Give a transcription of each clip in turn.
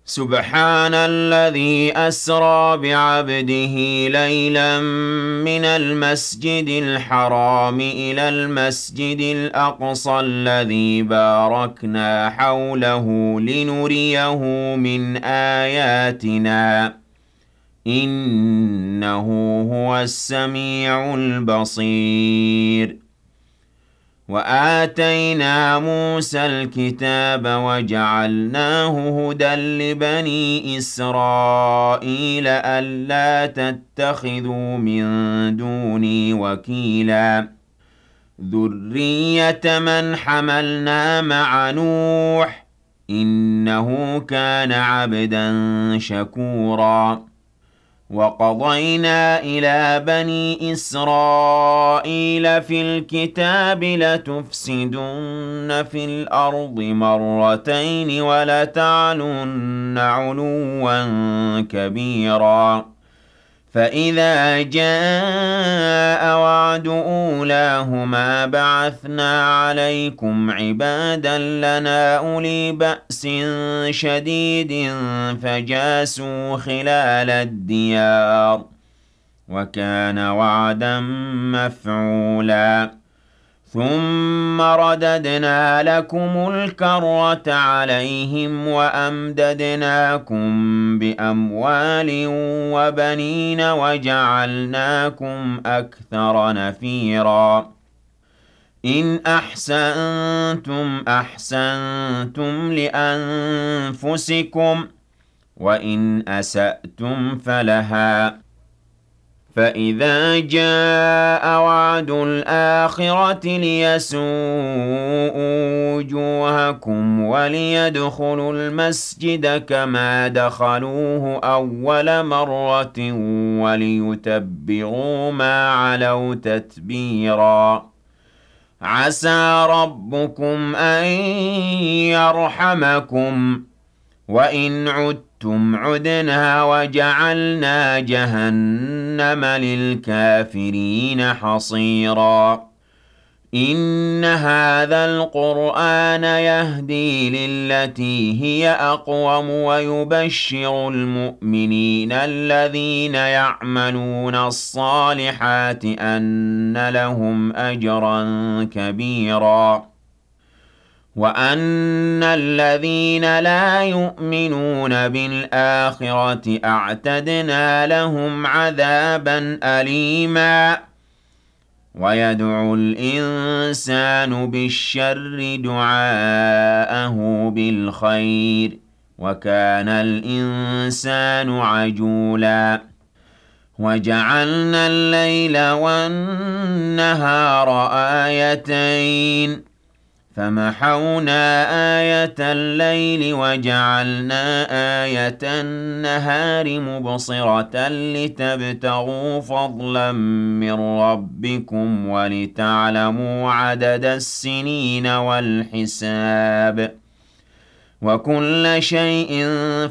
سبحان الذي أسرى بعبده ليلا من المسجد الحرام إلى المسجد الأقصى الذي باركنا حوله لنريه من آياتنا إنه هو السميع البصير. وآتينا موسى الكتاب وجعلناه هدى لبني إسرائيل ألا تتخذوا من دوني وكيلا ذرية من حملنا مع نوح إنه كان عبدا شكورا. وقضينا إلى بني إسرائيل في الكتاب لتفسدن في الأرض مرتين ولتعلن علوا كبيرا فإذا جاء وعد أولاهما بعثنا عليكم عبادا لنا أولي بأس شديد فجاسوا خلال الديار وكان وعدا مفعولا. ثم رددنا لكم الكرة عليهم وأمددناكم بأموال وبنين وجعلناكم أكثر نفيرا. إن أحسنتم أحسنتم لأنفسكم وإن أسأتم فلها فإذا جاء وعد الآخرة ليسوءوا وجوهكم وليدخلوا المسجد كما دخلوه أول مرة وليتبروا ما علوا تتبيرا. عسى ربكم أن يرحمكم وإن عدتم عدنا وجعلنا جهنم للكافرين حصيرا. إن هذا القرآن يهدي للتي هي أقوم ويبشر المؤمنين الذين يعملون الصالحات أن لهم أجرا كبيرا وأن الذين لا يؤمنون بالآخرة أعتدنا لهم عذابا أليما. ويدعو الإنسان بالشر دعاءه بالخير وكان الإنسان عجولا. وجعلنا الليل والنهار آيتين فمحونا آية الليل وجعلنا آية النهار مبصرة لتبتغوا فضلا من ربكم ولتعلموا عدد السنين والحساب وكل شيء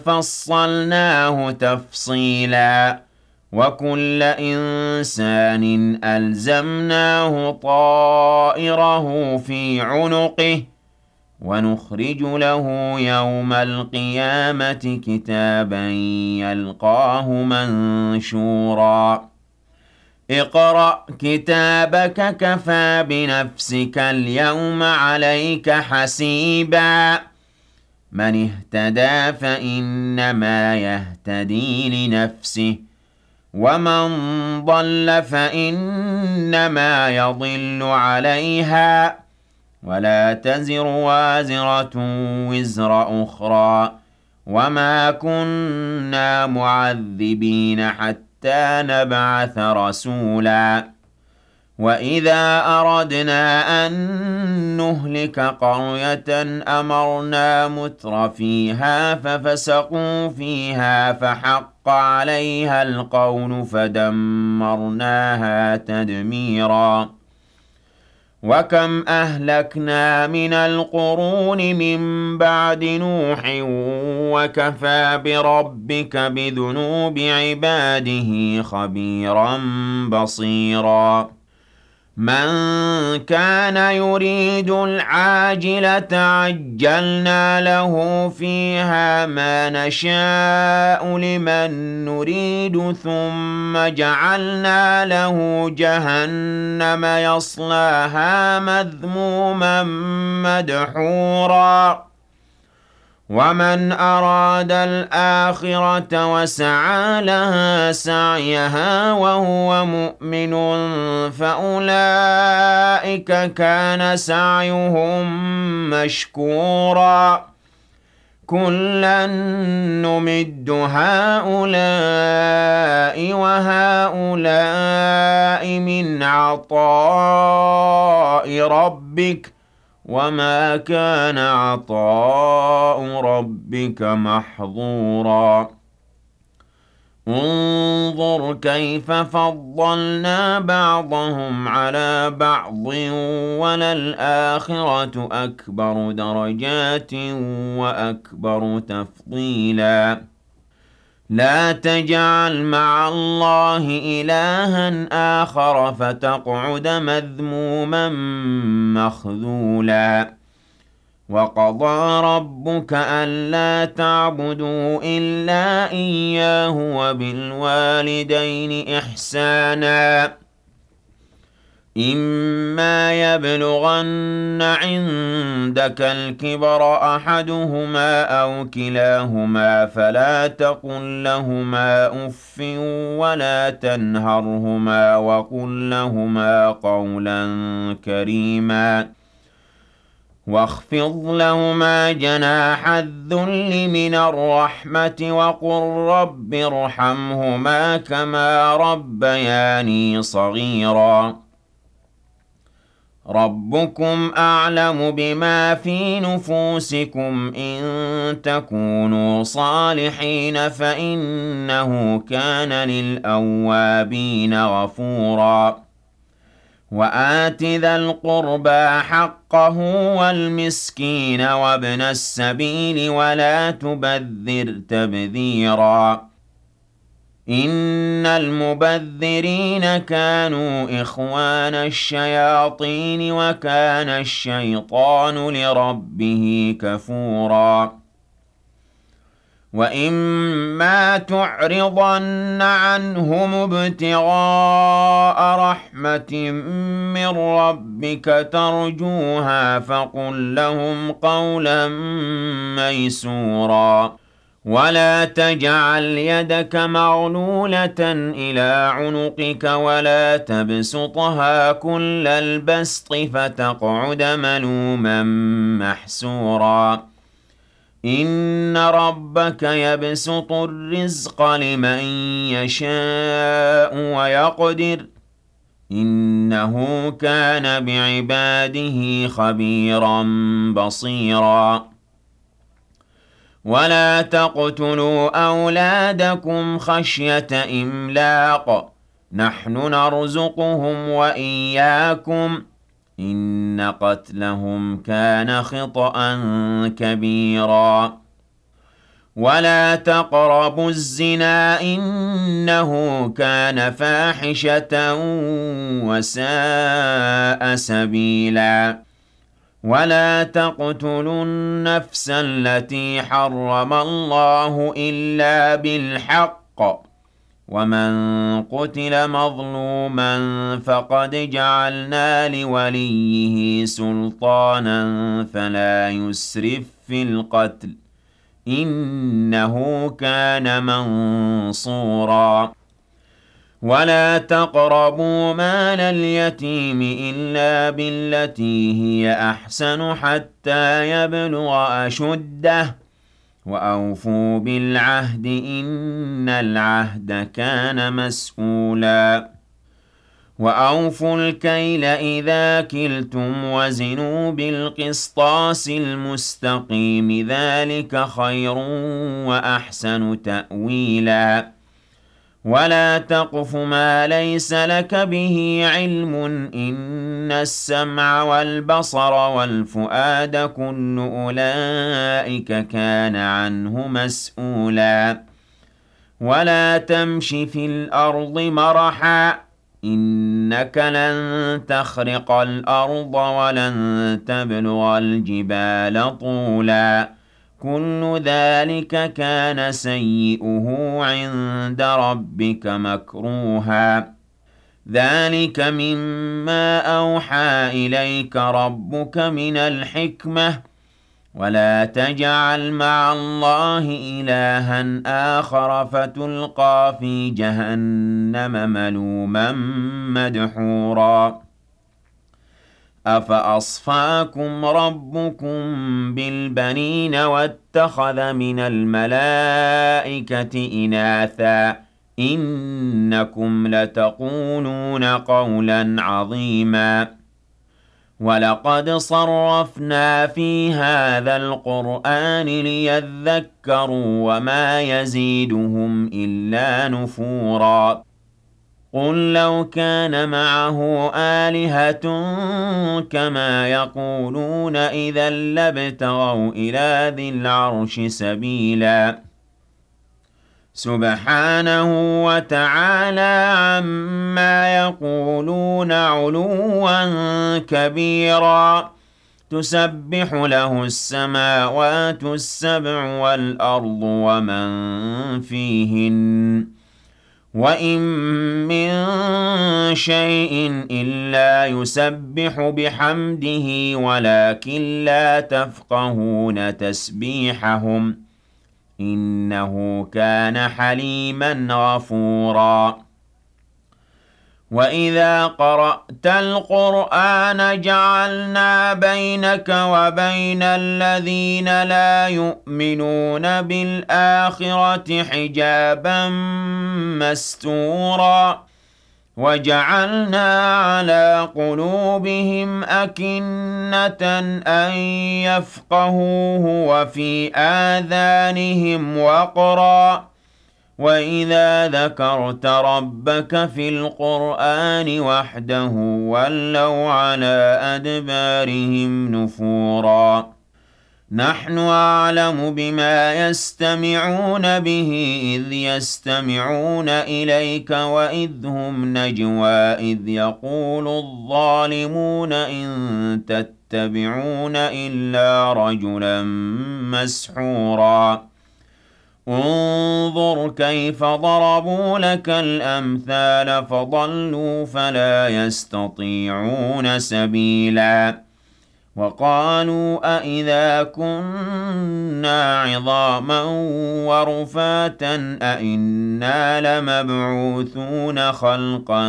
فصلناه تفصيلا. وكل إنسان ألزمناه طائره في عنقه ونخرج له يوم القيامة كتابا يلقاه منشورا. اقرأ كتابك كفى بنفسك اليوم عليك حسيبا. من اهتدى فإنما يهتدي لنفسه ومن ضل فإنما يضل عليها ولا تزر وازرة وزر أخرى وما كنا معذبين حتى نبعث رسولا. وإذا أردنا أن نهلك قرية أمرنا متر فيها ففسقوا فيها فحق عليها القول فدمرناها تدميرا. وكم أهلكنا من القرون من بعد نوح وكفى بربك بذنوب عباده خبيرا بصيرا. مَن كَانَ يُرِيدُ الْعَاجِلَةَ عَجَّلْنَا لَهُ فِيهَا مَا نَشَاءُ لِمَن نُّرِيدُ ثُمَّ جَعَلْنَا لَهُ جَهَنَّمَ يَصْلَاهَا مَذْمُومًا مَّدْحُورًا وَمَنْ أَرَادَ الْآخِرَةَ وَسَعَىٰ لَهَا سَعْيَهَا وَهُوَ مُؤْمِنٌ فَأُولَٰئِكَ كَانَ سَعْيُهُم مَّشْكُورًا كُلًّا نُّمِدُّ هَٰؤُلَاءِ وَهَٰؤُلَاءِ مِنْ عَطَاءِ رَبِّكَ ۚ وَمَا كَانَ عَطَاءُ رَبِّكَ مَحْظُورًا انظُرْ كَيْفَ فَضَّلْنَا بَعْضَهُمْ عَلَىٰ بَعْضٍ ۚ وَلَلْآخِرَةُ أَكْبَرُ دَرَجَاتٍ وَأَكْبَرُ تَفْضِيلًا لَا تَجْعَلْ مَعَ اللَّهِ إِلَٰهًا آخَرَ فَتَقْعُدَ مَذْمُومًا مَّخْذُولًا وَقَضَىٰ رَبُّكَ أَلَّا تَعْبُدُوا إِلَّا إِيَّاهُ وَبِالْوَالِدَيْنِ إِحْسَانًا ۚ إِمَّا يَبْلُغَنَّ عِندَكَ الْكِبَرَ أَحَدُهُمَا أَوْ كِلَاهُمَا فَلَا تَقُل لَّهُمَا أُفٍّ وَلَا تَنْهَرْهُمَا وَقُل لَّهُمَا قَوْلًا كَرِيمًا وَاخْفِضْ لَهُمَا جَنَاحَ الذُّلِّ مِنَ الرَّحْمَةِ وَقُل رَّبِّ ارْحَمْهُمَا كَمَا رَبَّيَانِي صَغِيرًا رَبُّكُمْ أَعْلَمُ بِمَا فِي نُفُوسِكُمْ ۚ إِن تَكُونُوا صَالِحِينَ فَإِنَّهُ كَانَ لِلْأَوَّابِينَ غَفُورًا وَآتِ ذَا الْقُرْبَىٰ حَقَّهُ وَالْمِسْكِينَ وَابْنَ السَّبِيلِ وَلَا تُبَذِّرْ تَبْذِيرًا إِنَّ الْمُبَذِّرِينَ كَانُوا إِخْوَانَ الشَّيَاطِينِ وَكَانَ الشَّيْطَانُ لِرَبِّهِ كَفُورًا وَإِمَّا تُعْرِضَنَّ عَنْهُمُ ابْتِغَاءَ رَحْمَةٍ مِّن رَّبِّكَ تَرْجُوهَا فَقُل لَّهُمْ قَوْلًا مَّيْسُورًا وَلَا تَجْعَلْ يَدَكَ مَغْلُولَةً إِلَىٰ عُنُقِكَ وَلَا تَبْسُطْهَا كُلَّ الْبَسْطِ فَتَقْعُدَ مَلُومًا مَّحْسُورًا إِنَّ رَبَّكَ يَبْسُطُ الرِّزْقَ لِمَن يَشَاءُ وَيَقْدِرُ ۚ إِنَّهُ كَانَ بِعِبَادِهِ خَبِيرًا بَصِيرًا وَلَا تَقْتُلُوا أَوْلَادَكُمْ خَشْيَةَ إِمْلَاقٍ ۖ نَّحْنُ نَرْزُقُهُمْ وَإِيَّاكُمْ ۚ إِنَّ قَتْلَهُمْ كَانَ خِطْئًا كَبِيرًا وَلَا تَقْرَبُوا الزِّنَا ۖ إِنَّهُ كَانَ فَاحِشَةً وَسَاءَ سَبِيلًا وَلَا تَقْتُلُوا النَّفْسَ الَّتِي حَرَّمَ اللَّهُ إِلَّا بِالْحَقِّ ۚ وَمَن قُتِلَ مَظْلُومًا فَقَدْ جَعَلْنَا لِوَلِيِّهِ سُلْطَانًا فَلَا يُسْرِف فِّي الْقَتْلِ ۖ إِنَّهُ كَانَ مَنصُورًا وَلَا تَقْرَبُوا مَالَ الْيَتِيمِ إِلَّا بِالَّتِي هِيَ أَحْسَنُ حَتَّىٰ يَبْلُغَ أَشُدَّهُ ۖ وَأَوْفُوا بِالْعَهْدِ ۖ إِنَّ الْعَهْدَ كَانَ مَسْئُولًا وَأَوْفُوا الْكَيْلَ إِذَا كِلْتُمْ وَزِنُوا بِالْقِسْطَاسِ الْمُسْتَقِيمِ ۚ ذَٰلِكَ خَيْرٌ وَأَحْسَنُ تَأْوِيلًا وَلَا تَقْفُ مَا لَيْسَ لَكَ بِهِ عِلْمٌ ۚ إِنَّ السَّمْعَ وَالْبَصَرَ وَالْفُؤَادَ كُلُّ أُولَٰئِكَ كَانَ عَنْهُ مَسْئُولًا وَلَا تَمْشِ فِي الْأَرْضِ مَرَحًا ۖ إنك لن تخرق الأرض ولن تبلغ الجبال طولا كل ذلك كان سيئه عند ربك مكروها ذلك مما أوحى إليك ربك من الحكمة ولا تجعل مع الله إلها آخر فتلقى في جهنم ملوما مدحورا أفأصفاكم ربكم بالبنين واتخذ من الملائكة إناثا إنكم لتقولون قولا عظيما ولقد صرفنا في هذا القرآن ليذكروا وما يزيدهم إلا نفورا قل لو كان معه آلهة كما يقولون إذا لابتغوا إلى ذي العرش سبيلا سبحانه وتعالى عما يقولون علوا كبيرا تسبح له السماوات السبع والأرض ومن فيهن وإن من شيء إلا يسبح بحمده ولكن لا تفقهون تسبيحهم إنه كان حليما غفورا وإذا قرأت القرآن جعلنا بينك وبين الذين لا يؤمنون بالآخرة حجابا مستورا وجعلنا على قلوبهم أكنة أن يفقهوه وفي آذانهم وقرا وإذا ذكرت ربك في القرآن وحده ولوا على أدبارهم نفورا نحن أعلم بما يستمعون به إذ يستمعون إليك وإذ هم نجوى إذ يقول الظالمون إن تتبعون إلا رجلا مسحورا انظر كيف ضربوا لك الأمثال فضلوا فلا يستطيعون سبيلا وقالوا أإذا كنا عظاما ورفاتا أإنا لمبعوثون خلقا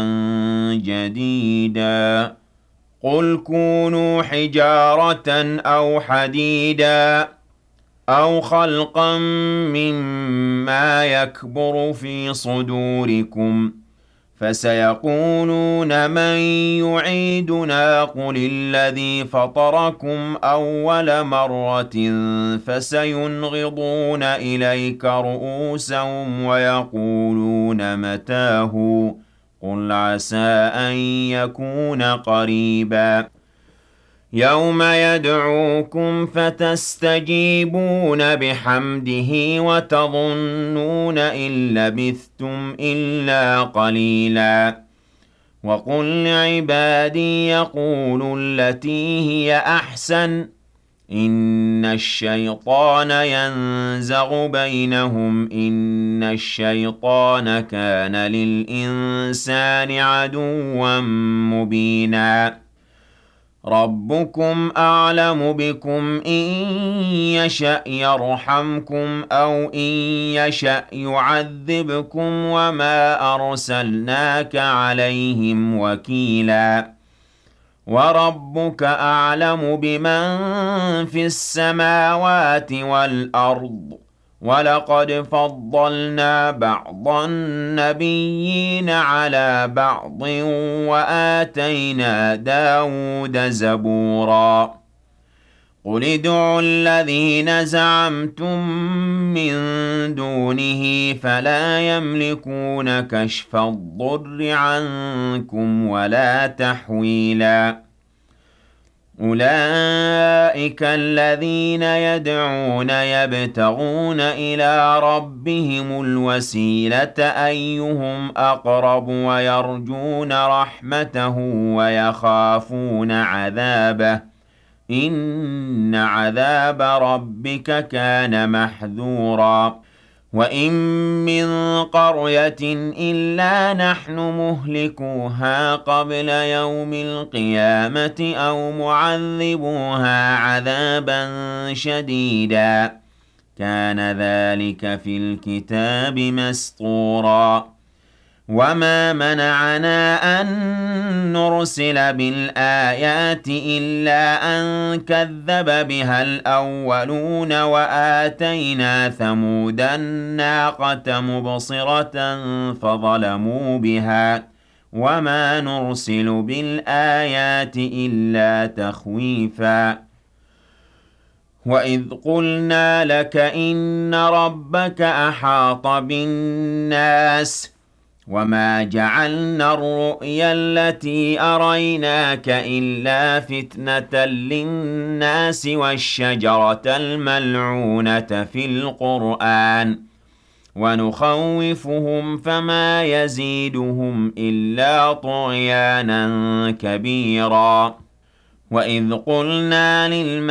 جديدا قل كونوا حجارة أو حديدا أو خلقا مما يكبر في صدوركم فسيقولون من يعيدنا قل الذي فطركم أول مرة فسينغضون إليك رؤوسهم ويقولون متاه قل عسى أن يكون قريبا يوم يدعوكم فتستجيبون بحمده وتظنون إن لبثتم إلا قليلا وقل لعبادي يقولوا التي هي أحسن إن الشيطان ينزغ بينهم إن الشيطان كان للإنسان عدوا مبينا ربكم أعلم بكم إن يشأ يرحمكم أو إن يشأ يعذبكم وما أرسلناك عليهم وكيلا وربك أعلم بمن في السماوات والأرض ولقد فضلنا بعض النبيين على بعض وآتينا داود زبورا قل ادعوا الذين زعمتم من دونه فلا يملكون كشف الضر عنكم ولا تحويلا أولئك الذين يدعون يبتغون إلى ربهم الوسيلة أيهم أقرب ويرجون رحمته ويخافون عذابه إن عذاب ربك كان محذورا وإن من قرية إلا نحن مهلكوها قبل يوم القيامة أو معذبوها عذابا شديدا كان ذلك في الكتاب مسطورا وما منعنا أن نرسل بالآيات إلا أن كذب بها الأولون وآتينا ثمود الناقة مبصرة فظلموا بها وما نرسل بالآيات إلا تخويفا وإذ قلنا لك إن ربك أحاط بالناس وما جعلنا الرؤيا التي أريناك إلا فتنة للناس والشجرة الملعونة في القرآن ونخوفهم فما يزيدهم إلا طغيانا كبيرا وإذ قلنا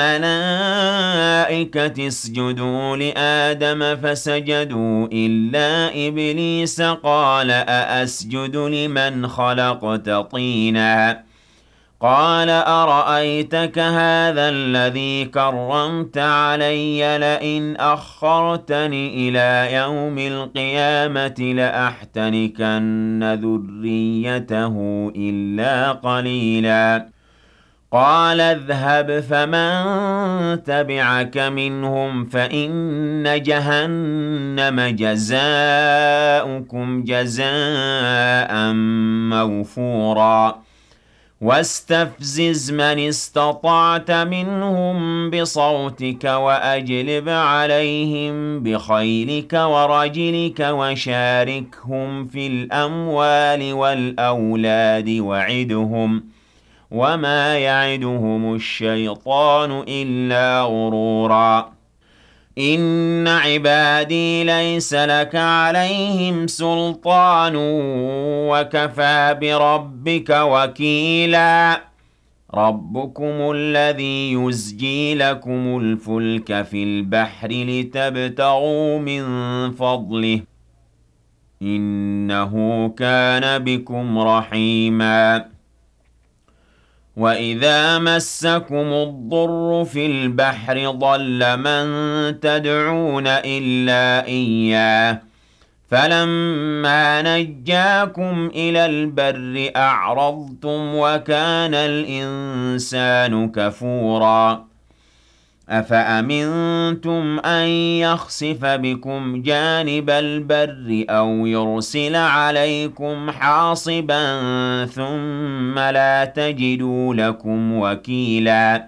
للملائكة اسجدوا لآدم فسجدوا إلا إبليس قال أأسجد لمن خلقت طينا قال أرأيتك هذا الذي كرمت علي لئن أخرتني إلى يوم القيامة لأحتنكن ذريته إلا قليلا قال اذهب فمن تبعك منهم فإن جهنم جزاؤكم جزاء موفورا واستفزز من استطعت منهم بصوتك وأجلب عليهم بخيلك ورجلك وشاركهم في الأموال والأولاد وعدهم وما يعدهم الشيطان إلا غرورا إن عبادي ليس لك عليهم سلطان وكفى بربك وكيلا ربكم الذي يزجي لكم الفلك في البحر لتبتغوا من فضله إنه كان بكم رحيما وإذا مسكم الضر في البحر ضل من تدعون إلا إياه فلما نجاكم إلى البر أعرضتم وكان الإنسان كفورا أفأمنتم أن يخسف بكم جانب البر أو يرسل عليكم حاصبا ثم لا تجدوا لكم وكيلا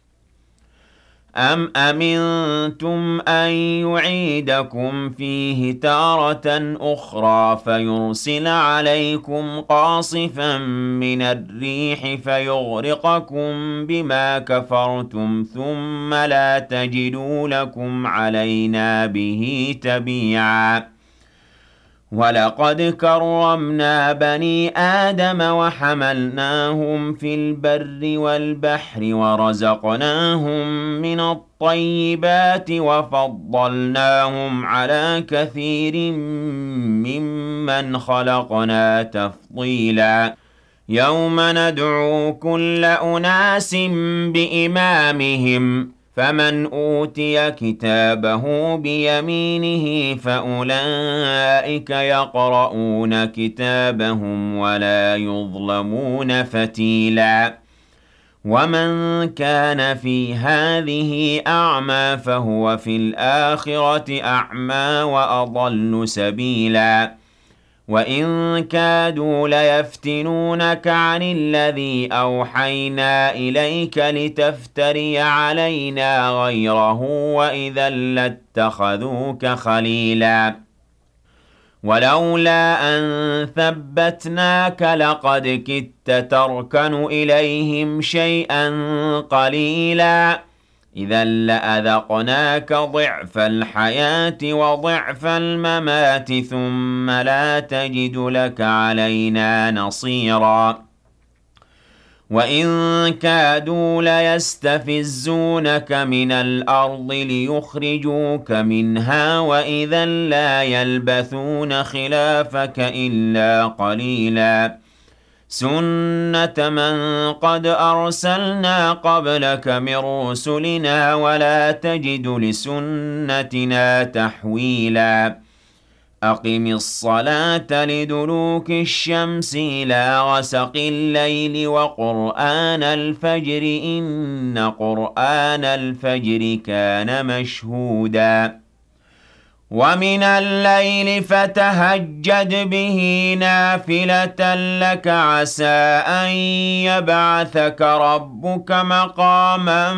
أم أمنتم أن يعيدكم فيه تارة أخرى فيرسل عليكم قاصفا من الريح فيغرقكم بما كفرتم ثم لا تجدوا لكم علينا به تبيعا ولقد كرمنا بني آدم وحملناهم في البر والبحر ورزقناهم من الطيبات وفضلناهم على كثير ممن خلقنا تفضيلا يوم ندعو كل أناس بإمامهم فمن أوتي كتابه بيمينه فأولئك يقرؤون كتابهم ولا يظلمون فتيلا ومن كان في هذه أعمى فهو في الآخرة أعمى وأضل سبيلا وإن كادوا ليفتنونك عن الذي أوحينا إليك لتفتري علينا غيره وإذا لاتخذوك خليلا ولولا أن ثبتناك لقد كدت تركن إليهم شيئا قليلا إذا لأذقناك ضعف الحياة وضعف الممات ثم لا تجد لك علينا نصيرا وإن كادوا ليستفزونك من الأرض ليخرجوك منها وإذا لا يلبثون خلافك إلا قليلا سنة من قد أرسلنا قبلك من رسلنا ولا تجد لسنتنا تحويلا أقم الصلاة لدلوك الشمس إلى غسق الليل وقرآن الفجر إن قرآن الفجر كان مشهودا ومن الليل فتهجد به نافلة لك عسى أن يبعثك ربك مقاما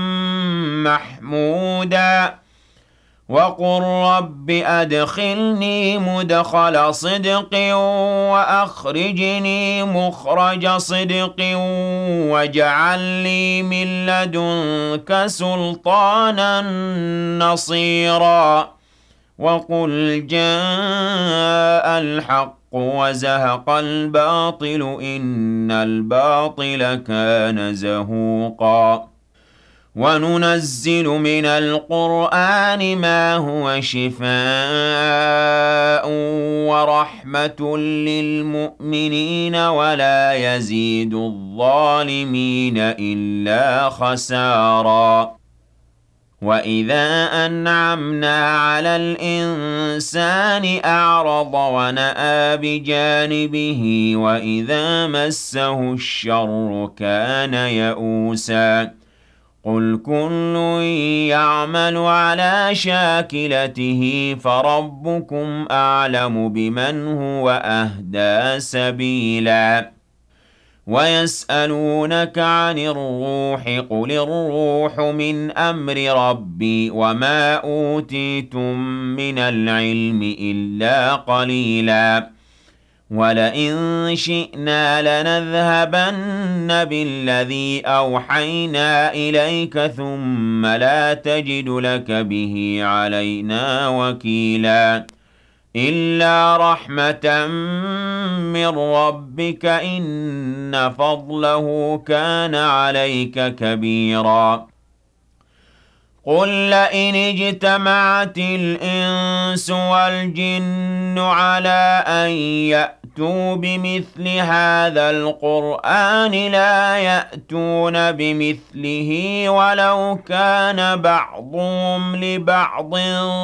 محمودا وقل رب أدخلني مدخل صدق وأخرجني مخرج صدق واجعل لي من لدنك سلطانا نصيرا وقل جاء الحق وزهق الباطل إن الباطل كان زهوقا وننزل من القرآن ما هو شفاء ورحمة للمؤمنين ولا يزيد الظالمين إلا خسارا وإذا أنعمنا على الإنسان أعرض ونأى بجانبه وإذا مسه الشر كان يئوسا قل كل يعمل على شاكلته فربكم أعلم بمن هو أهدى سبيلا ويسألونك عن الروح قل الروح من أمر ربي وما أوتيتم من العلم إلا قليلا ولئن شئنا لنذهبن بالذي أوحينا إليك ثم لا تجد لك به علينا وكيلا إلا رحمة من ربك إن فضله كان عليك كبيرا قل لئن اجتمعت الإنس والجن على أن يأتوا بمثل هذا القرآن لا يأتون بمثله ولو كان بعضهم لبعض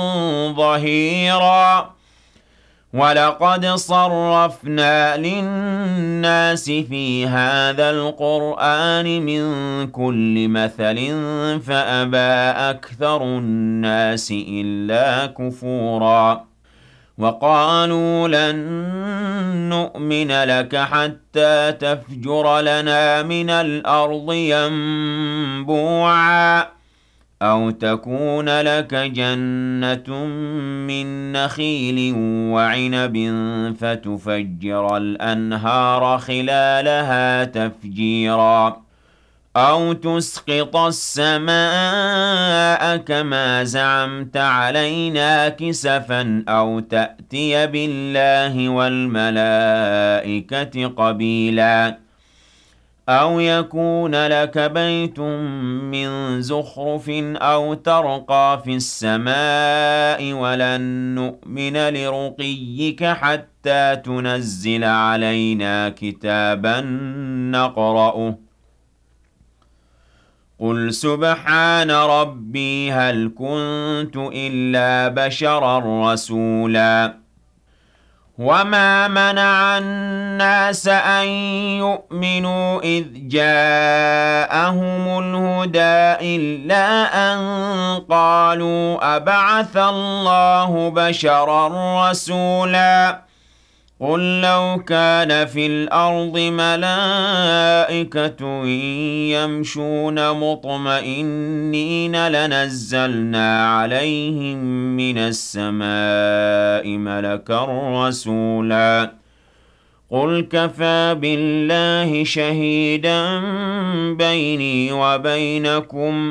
ظهيرا ولقد صرفنا للناس في هذا القرآن من كل مثل فأبى أكثر الناس إلا كفورا وقالوا لن نؤمن لك حتى تفجر لنا من الأرض ينبوعا أو تكون لك جنة من نخيل وعنب فتفجر الأنهار خلالها تفجيرا أو تسقط السماء كما زعمت علينا كسفا أو تأتي بالله والملائكة قبيلا أو يكون لك بيت من زخرف أو ترقى في السماء ولن نؤمن لرقيك حتى تنزل علينا كتابا نقرأه قل سبحان ربي هل كنت إلا بشرا رسولا وما منع الناس أن يؤمنوا إذ جاءهم الهدى إلا أن قالوا أبعث الله بشرا رسولا قل لو كان في الأرض ملائكة يمشون مطمئنين لنزلنا عليهم من السماء ملكا رسولا قل كفى بالله شهيدا بيني وبينكم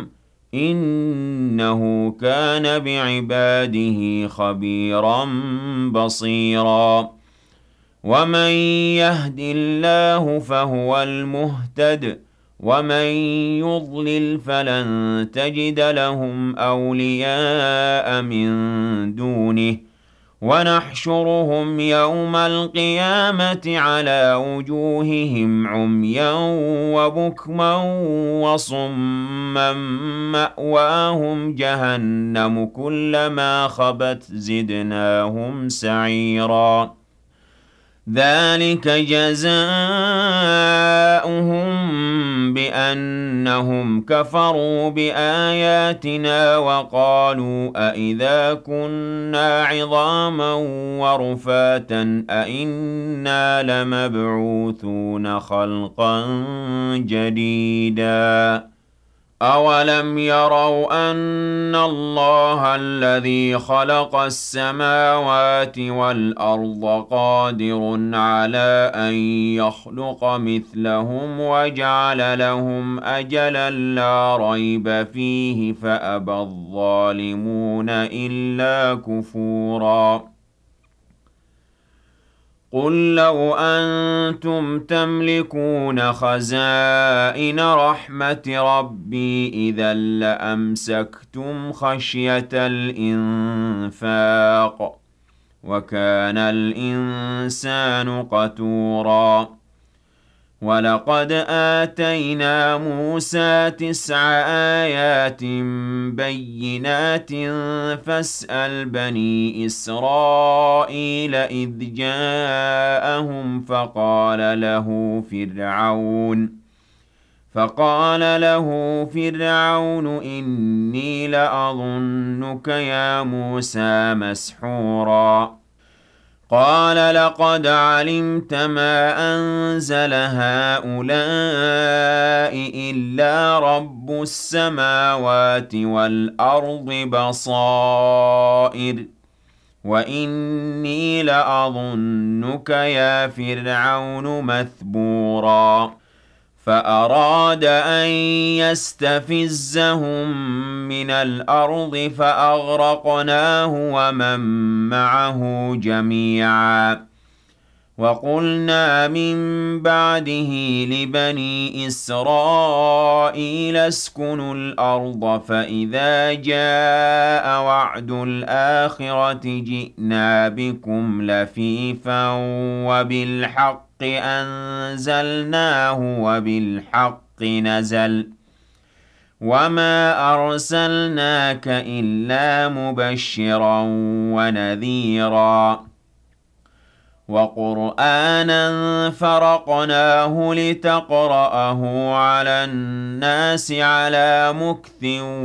إنه كان بعباده خبيرا بصيرا ومن يهد الله فهو المهتد ومن يضلل فلن تجد لهم أولياء من دونه ونحشرهم يوم القيامة على وجوههم عميا وبكما وصما مأواهم جهنم كلما خبت زدناهم سعيرا ذلك جزاؤهم بأنهم كفروا بآياتنا وقالوا أإذا كنا عظاما ورفاتا أإنا لمبعوثون خلقا جديدا أولم يروا أن الله الذي خلق السماوات والأرض قادر على أن يخلق مثلهم وجعل لهم أجلا لا ريب فيه فأبى الظالمون إلا كفورا قل لو أنتم تملكون خزائن رحمة ربي إذا لأمسكتم خشية الإنفاق وكان الإنسان قتورا ولقد آتينا موسى 9 آيات بينات فاسأل بني إسرائيل إذ جاءهم فقال له فرعون إني لأظنك يا موسى مسحورا قال لقد علمت ما أنزل هؤلاء إلا رب السماوات والأرض بصائر وإني لأظنك يا فرعون مثبورا فأراد أن يستفزهم من الأرض فأغرقناه ومن معه جميعا وقلنا من بعده لبني إسرائيل اسكنوا الأرض فإذا جاء وعد الآخرة جئنا بكم لفيفا وبالحق أنزلناه وبالحق نزل وما أرسلناك إلا مبشرا ونذيرا وقرآنا فرقناه لتقرأه على الناس على مكث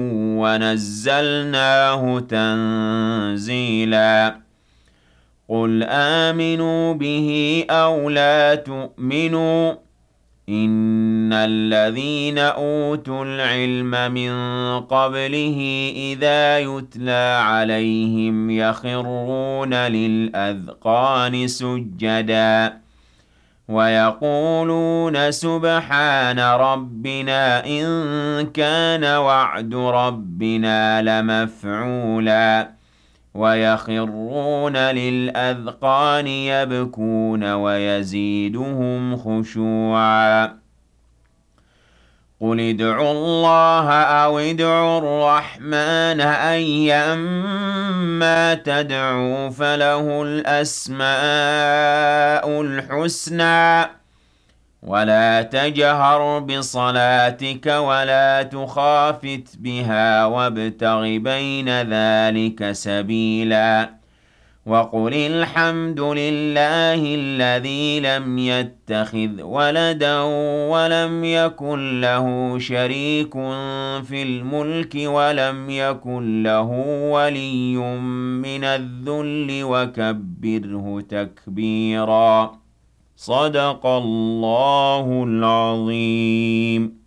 ونزلناه تنزيلا قل آمنوا به أو لا تؤمنوا إن الذين أوتوا العلم من قبله إذا يتلى عليهم يخرون للأذقان سجدا ويقولون سبحان ربنا إن كان وعد ربنا لمفعولا ويخرون للأذقان يبكون ويزيدهم خشوعا قل ادعوا الله أو ادعوا الرحمن أيما تدعوا فله الأسماء الحسنى ولا تجهر بصلاتك ولا تخافت بها وابتغ بين ذلك سبيلا وقل الحمد لله الذي لم يتخذ ولدا ولم يكن له شريك في الملك ولم يكن له ولي من الذل وكبره تكبيرا. صدق الله العظيم.